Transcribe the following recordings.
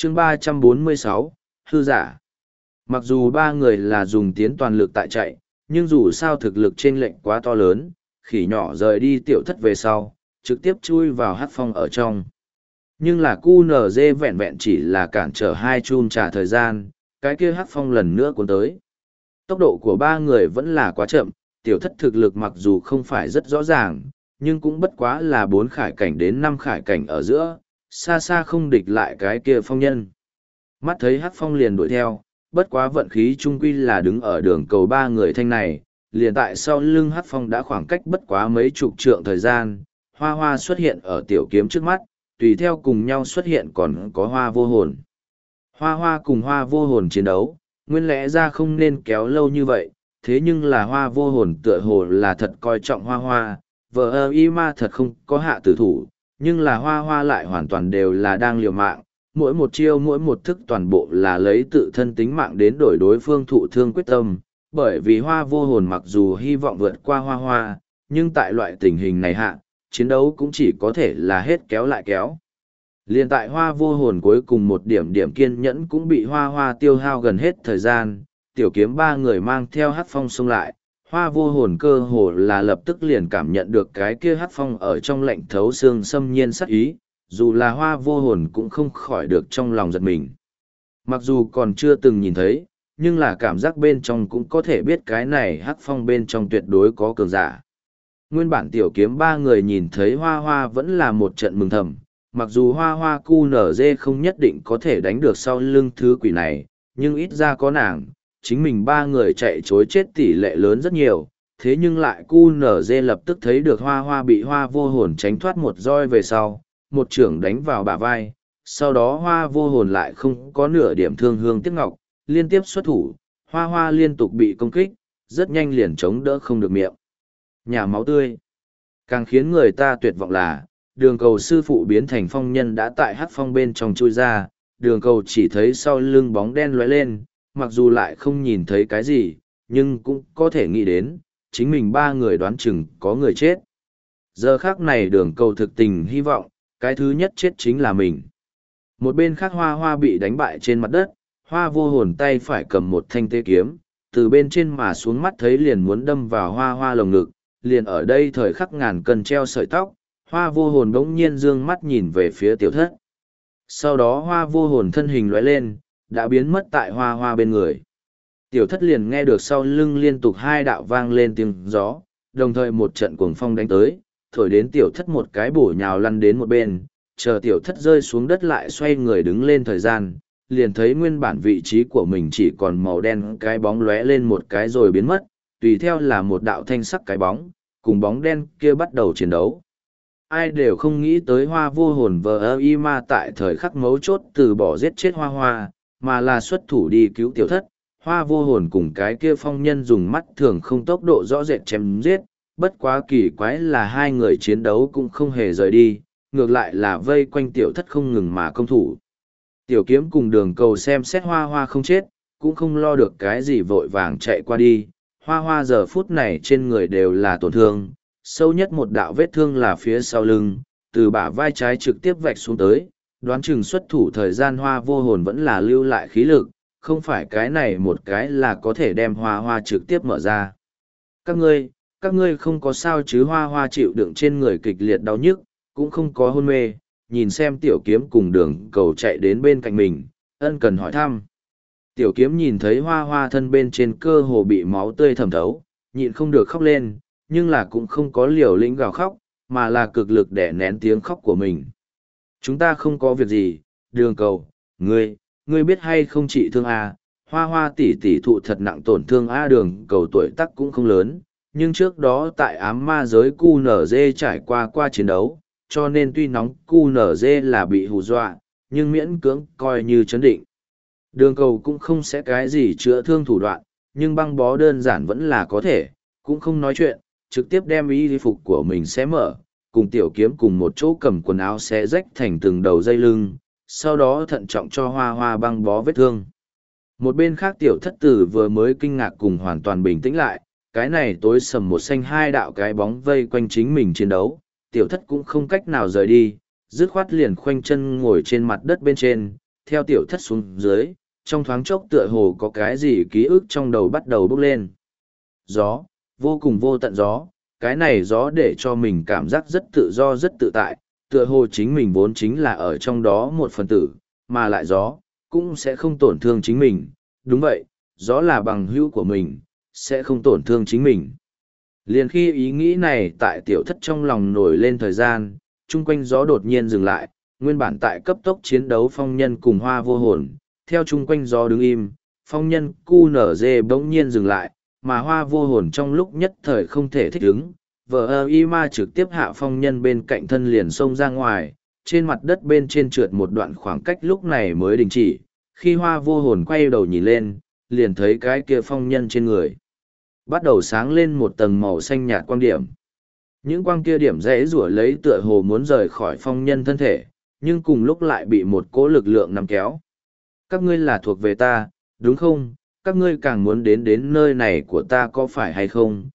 chương 346, hư giả. Mặc dù ba người là dùng tiến toàn lực tại chạy, nhưng dù sao thực lực chênh lệch quá to lớn, khỉ nhỏ rời đi tiểu thất về sau, trực tiếp chui vào hắc phong ở trong. Nhưng là QNZ vẹn vẹn chỉ là cản trở hai chum trả thời gian, cái kia hắc phong lần nữa cuốn tới. Tốc độ của ba người vẫn là quá chậm, tiểu thất thực lực mặc dù không phải rất rõ ràng, nhưng cũng bất quá là 4 khải cảnh đến 5 khải cảnh ở giữa, xa xa không địch lại cái kia phong nhân. Mắt thấy hắc phong liền đuổi theo, bất quá vận khí trung quy là đứng ở đường cầu ba người thanh này, liền tại sau lưng hắc phong đã khoảng cách bất quá mấy chục trượng thời gian, hoa hoa xuất hiện ở tiểu kiếm trước mắt, tùy theo cùng nhau xuất hiện còn có hoa vô hồn. Hoa hoa cùng hoa vô hồn chiến đấu, nguyên lẽ ra không nên kéo lâu như vậy, thế nhưng là hoa vô hồn tựa hồ là thật coi trọng hoa hoa, vợ y ma thật không có hạ tử thủ, nhưng là hoa hoa lại hoàn toàn đều là đang liều mạng, mỗi một chiêu mỗi một thức toàn bộ là lấy tự thân tính mạng đến đổi đối phương thụ thương quyết tâm, bởi vì hoa vô hồn mặc dù hy vọng vượt qua hoa hoa, nhưng tại loại tình hình này hạ, chiến đấu cũng chỉ có thể là hết kéo lại kéo. Liên tại hoa vô hồn cuối cùng một điểm điểm kiên nhẫn cũng bị hoa hoa tiêu hao gần hết thời gian, tiểu kiếm ba người mang theo hắc phong xông lại, hoa vô hồn cơ hồ là lập tức liền cảm nhận được cái kia hắc phong ở trong lạnh thấu xương xâm nhiên sắc ý, dù là hoa vô hồn cũng không khỏi được trong lòng giật mình. Mặc dù còn chưa từng nhìn thấy, nhưng là cảm giác bên trong cũng có thể biết cái này hắc phong bên trong tuyệt đối có cường giả. Nguyên bản tiểu kiếm ba người nhìn thấy hoa hoa vẫn là một trận mừng thầm, mặc dù hoa hoa QNZ không nhất định có thể đánh được sau lưng thứ quỷ này, nhưng ít ra có nàng, chính mình ba người chạy chối chết tỷ lệ lớn rất nhiều, thế nhưng lại QNZ lập tức thấy được hoa hoa bị hoa vô hồn tránh thoát một roi về sau, một trưởng đánh vào bả vai, sau đó hoa vô hồn lại không có nửa điểm thương hương tiếc ngọc, liên tiếp xuất thủ, hoa hoa liên tục bị công kích, rất nhanh liền chống đỡ không được miệng. Nhà máu tươi. Càng khiến người ta tuyệt vọng là, đường cầu sư phụ biến thành phong nhân đã tại hắc phong bên trong chui ra, đường cầu chỉ thấy sau lưng bóng đen lóe lên, mặc dù lại không nhìn thấy cái gì, nhưng cũng có thể nghĩ đến, chính mình ba người đoán chừng có người chết. Giờ khác này đường cầu thực tình hy vọng, cái thứ nhất chết chính là mình. Một bên khác hoa hoa bị đánh bại trên mặt đất, hoa vô hồn tay phải cầm một thanh tê kiếm, từ bên trên mà xuống mắt thấy liền muốn đâm vào hoa hoa lồng ngực, liền ở đây thời khắc ngàn cân treo sợi tóc, hoa vô hồn bỗng nhiên dương mắt nhìn về phía tiểu thất. Sau đó hoa vô hồn thân hình lóe lên, đã biến mất tại hoa hoa bên người. Tiểu thất liền nghe được sau lưng liên tục hai đạo vang lên tiếng gió, đồng thời một trận cuồng phong đánh tới, thổi đến tiểu thất một cái bổ nhào lăn đến một bên, chờ tiểu thất rơi xuống đất lại xoay người đứng lên thời gian, liền thấy nguyên bản vị trí của mình chỉ còn màu đen cái bóng lóe lên một cái rồi biến mất, tùy theo là một đạo thanh sắc cái bóng, cùng bóng đen kia bắt đầu chiến đấu. Ai đều không nghĩ tới hoa vô hồn vờ y ma tại thời khắc mấu chốt từ bỏ giết chết hoa hoa, mà là xuất thủ đi cứu tiểu thất. Hoa vô hồn cùng cái kia phong nhân dùng mắt thường không tốc độ rõ rệt chém giết, bất quá kỳ quái là hai người chiến đấu cũng không hề rời đi, ngược lại là vây quanh tiểu thất không ngừng mà công thủ. Tiểu kiếm cùng đường cầu xem xét hoa hoa không chết, cũng không lo được cái gì vội vàng chạy qua đi, hoa hoa giờ phút này trên người đều là tổn thương, sâu nhất một đạo vết thương là phía sau lưng, từ bả vai trái trực tiếp vạch xuống tới, đoán chừng xuất thủ thời gian hoa vô hồn vẫn là lưu lại khí lực, không phải cái này một cái là có thể đem hoa hoa trực tiếp mở ra. Các ngươi không có sao chứ? Hoa hoa chịu đựng trên người kịch liệt đau nhức, cũng không có hôn mê, nhìn xem tiểu kiếm cùng đường cầu chạy đến bên cạnh mình, ân cần hỏi thăm. Tiểu kiếm nhìn thấy hoa hoa thân bên trên cơ hồ bị máu tươi thẩm thấu, nhịn không được khóc lên, nhưng là cũng không có liều lĩnh gào khóc, mà là cực lực để nén tiếng khóc của mình. Chúng ta không có việc gì, đường cầu, ngươi biết hay không trị thương à? Hoa hoa tỷ tỷ thụ thật nặng tổn thương a. Đường cầu tuổi tác cũng không lớn, nhưng trước đó tại ám ma giới QNZ trải qua chiến đấu, cho nên tuy nóng QNZ là bị hù dọa, nhưng miễn cưỡng coi như chấn định. Đường cầu cũng không sẽ cái gì chữa thương thủ đoạn, nhưng băng bó đơn giản vẫn là có thể, cũng không nói chuyện, trực tiếp đem y phục của mình xé mở, cùng tiểu kiếm cùng một chỗ cầm quần áo xé rách thành từng đầu dây lưng, sau đó thận trọng cho hoa hoa băng bó vết thương. Một bên khác tiểu thất tử vừa mới kinh ngạc cùng hoàn toàn bình tĩnh lại, cái này tối sầm một xanh hai đạo cái bóng vây quanh chính mình chiến đấu, tiểu thất cũng không cách nào rời đi, dứt khoát liền khoanh chân ngồi trên mặt đất bên trên, theo tiểu thất xuống dưới, trong thoáng chốc tựa hồ có cái gì ký ức trong đầu bắt đầu bốc lên. Gió, vô cùng vô tận gió, cái này gió để cho mình cảm giác rất tự do rất tự tại, tựa hồ chính mình vốn chính là ở trong đó một phần tử, mà lại gió, cũng sẽ không tổn thương chính mình. Đúng vậy, gió là bằng hữu của mình, sẽ không tổn thương chính mình. Liền khi ý nghĩ này tại tiểu thất trong lòng nổi lên thời gian, chung quanh gió đột nhiên dừng lại, nguyên bản tại cấp tốc chiến đấu phong nhân cùng hoa vô hồn, theo chung quanh gió đứng im, phong nhân QNZ bỗng nhiên dừng lại, mà hoa vô hồn trong lúc nhất thời không thể thích ứng, vờ y ma trực tiếp hạ phong nhân bên cạnh thân liền xông ra ngoài, trên mặt đất bên trên trượt một đoạn khoảng cách lúc này mới đình chỉ, khi hoa vô hồn quay đầu nhìn lên, liền thấy cái kia phong nhân trên người. Bắt đầu sáng lên một tầng màu xanh nhạt quang điểm. Những quang kia điểm rẽ rủa lấy tựa hồ muốn rời khỏi phong nhân thân thể, nhưng cùng lúc lại bị một cỗ lực lượng nắm kéo. Các ngươi là thuộc về ta, đúng không? Các ngươi càng muốn đến nơi này của ta có phải hay không?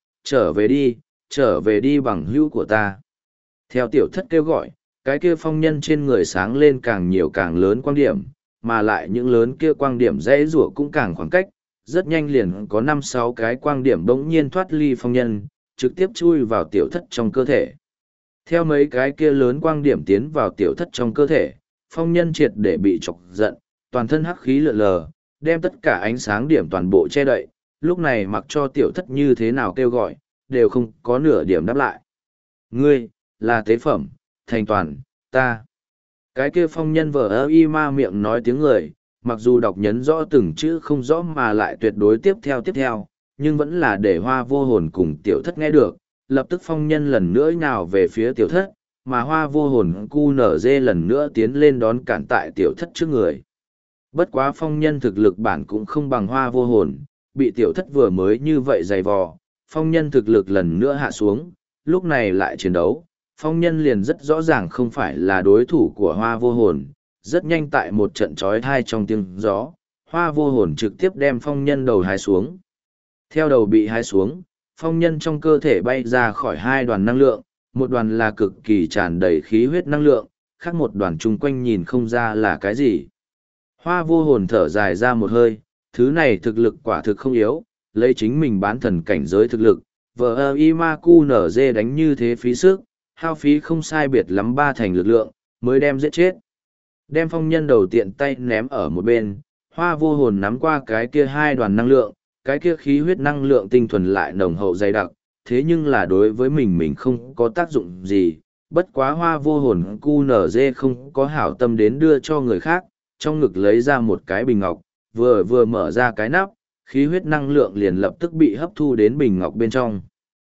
Trở về đi bằng hữu của ta. Theo tiểu thất kêu gọi, cái kia phong nhân trên người sáng lên càng nhiều càng lớn quang điểm, mà lại những lớn kia quang điểm rẽ rủa cũng càng khoảng cách, rất nhanh liền có 5-6 cái quang điểm bỗng nhiên thoát ly phong nhân, trực tiếp chui vào tiểu thất trong cơ thể. Theo mấy cái kia lớn quang điểm tiến vào tiểu thất trong cơ thể, phong nhân triệt để bị chọc giận, toàn thân hắc khí lượn lờ, đem tất cả ánh sáng điểm toàn bộ che đậy, lúc này mặc cho tiểu thất như thế nào kêu gọi, đều không có nửa điểm đáp lại. Ngươi, là tế phẩm, thành toàn, ta. Cái kia phong nhân vờ y ma miệng nói tiếng người, mặc dù đọc nhấn rõ từng chữ không rõ mà lại tuyệt đối tiếp theo, nhưng vẫn là để hoa vô hồn cùng tiểu thất nghe được, lập tức phong nhân lần nữa nhào về phía tiểu thất, mà hoa vô hồn QNZ lần nữa tiến lên đón cản tại tiểu thất trước người. Bất quá phong nhân thực lực bản cũng không bằng hoa vô hồn, bị tiểu thất vừa mới như vậy dày vò, phong nhân thực lực lần nữa hạ xuống, lúc này lại chiến đấu, phong nhân liền rất rõ ràng không phải là đối thủ của hoa vô hồn, rất nhanh tại một trận trói thai trong tiếng gió, hoa vô hồn trực tiếp đem phong nhân đầu hái xuống. Theo đầu bị hái xuống, phong nhân trong cơ thể bay ra khỏi hai đoàn năng lượng, một đoàn là cực kỳ tràn đầy khí huyết năng lượng, khác một đoàn chung quanh nhìn không ra là cái gì. Hoa vô hồn thở dài ra một hơi, thứ này thực lực quả thực không yếu, lấy chính mình bán thần cảnh giới thực lực, vờ y ma cu nở dê đánh như thế phí sức, hao phí không sai biệt lắm 3 thành lực lượng, mới đem giết chết. Đem phong nhân đầu tiện tay ném ở một bên, hoa vô hồn nắm qua cái kia hai đoàn năng lượng, cái kia khí huyết năng lượng tinh thuần lại nồng hậu dày đặc, thế nhưng là đối với mình không có tác dụng gì, bất quá hoa vô hồn cu nở dê không có hảo tâm đến đưa cho người khác, trong ngực lấy ra một cái bình ngọc, vừa mở ra cái nắp, khí huyết năng lượng liền lập tức bị hấp thu đến bình ngọc bên trong.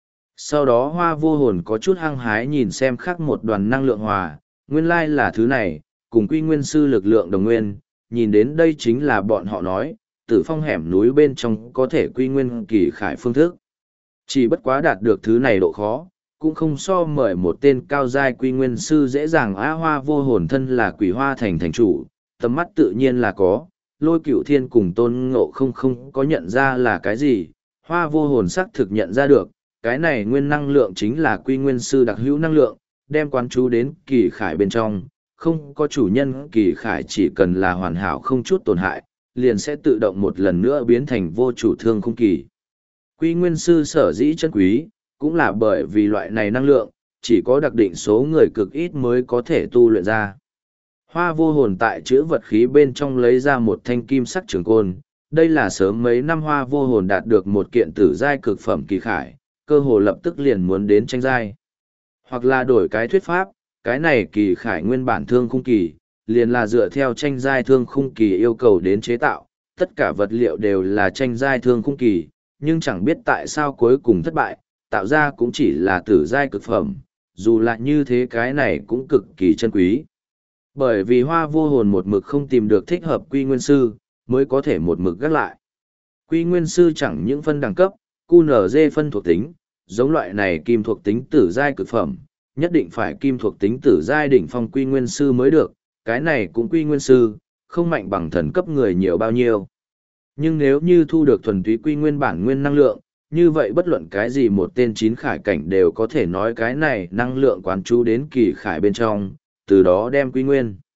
Sau đó hoa vô hồn có chút hăng hái nhìn xem khác một đoàn năng lượng hòa, nguyên lai là thứ này, cùng quy nguyên sư lực lượng đồng nguyên, nhìn đến đây chính là bọn họ nói, tử phong hẻm núi bên trong có thể quy nguyên kỳ khải phương thức. Chỉ bất quá đạt được thứ này độ khó, cũng không so mời một tên cao giai quy nguyên sư dễ dàng. Hoa vô hồn thân là quỷ hoa thành thành chủ, tầm mắt tự nhiên là có, Lôi Cửu Thiên cùng Tôn Ngộ không có nhận ra là cái gì, hoa vô hồn xác thực nhận ra được, cái này nguyên năng lượng chính là quy nguyên sư đặc hữu năng lượng, đem quán chú đến kỳ khải bên trong, không có chủ nhân kỳ khải chỉ cần là hoàn hảo không chút tổn hại, liền sẽ tự động một lần nữa biến thành vô chủ thương khung kỳ. Quy nguyên sư sở dĩ chân quý, cũng là bởi vì loại này năng lượng, chỉ có đặc định số người cực ít mới có thể tu luyện ra. Hoa vô hồn tại chữ vật khí bên trong lấy ra một thanh kim sắc trường côn, đây là sớm mấy năm hoa vô hồn đạt được một kiện tử giai cực phẩm kỳ khải, cơ hồ lập tức liền muốn đến tranh giai. Hoặc là đổi cái thuyết pháp, cái này kỳ khải nguyên bản thương khung kỳ, liền là dựa theo tranh giai thương khung kỳ yêu cầu đến chế tạo, tất cả vật liệu đều là tranh giai thương khung kỳ, nhưng chẳng biết tại sao cuối cùng thất bại, tạo ra cũng chỉ là tử giai cực phẩm, dù là như thế cái này cũng cực kỳ chân quý. Bởi vì hoa vô hồn một mực không tìm được thích hợp quy nguyên sư, mới có thể một mực gác lại. Quy nguyên sư chẳng những phân đẳng cấp, QNZ phân thuộc tính, giống loại này kim thuộc tính tử giai cực phẩm, nhất định phải kim thuộc tính tử giai đỉnh phong quy nguyên sư mới được, cái này cũng quy nguyên sư, không mạnh bằng thần cấp người nhiều bao nhiêu. Nhưng nếu như thu được thuần túy quy nguyên bản nguyên năng lượng, như vậy bất luận cái gì một tên 9 khải cảnh đều có thể nói cái này năng lượng quán chú đến kỳ khải bên trong, từ đó đem quy nguyên.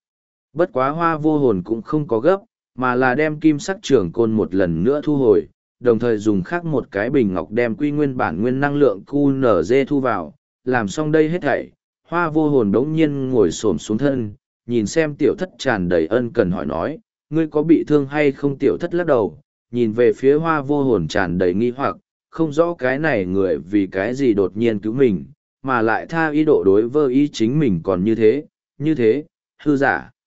Bất quá hoa vô hồn cũng không có gấp, mà là đem kim sắc trường côn một lần nữa thu hồi, đồng thời dùng khác một cái bình ngọc đem quy nguyên bản nguyên năng lượng QNZ thu vào, làm xong đây hết thảy. Hoa vô hồn đống nhiên ngồi xổm xuống thân, nhìn xem tiểu thất tràn đầy ân cần hỏi nói, ngươi có bị thương hay không? Tiểu thất lắc đầu, nhìn về phía hoa vô hồn tràn đầy nghi hoặc, không rõ cái này người vì cái gì đột nhiên cứu mình, mà lại tha ý độ đối với ý chính mình còn như thế, hư giả.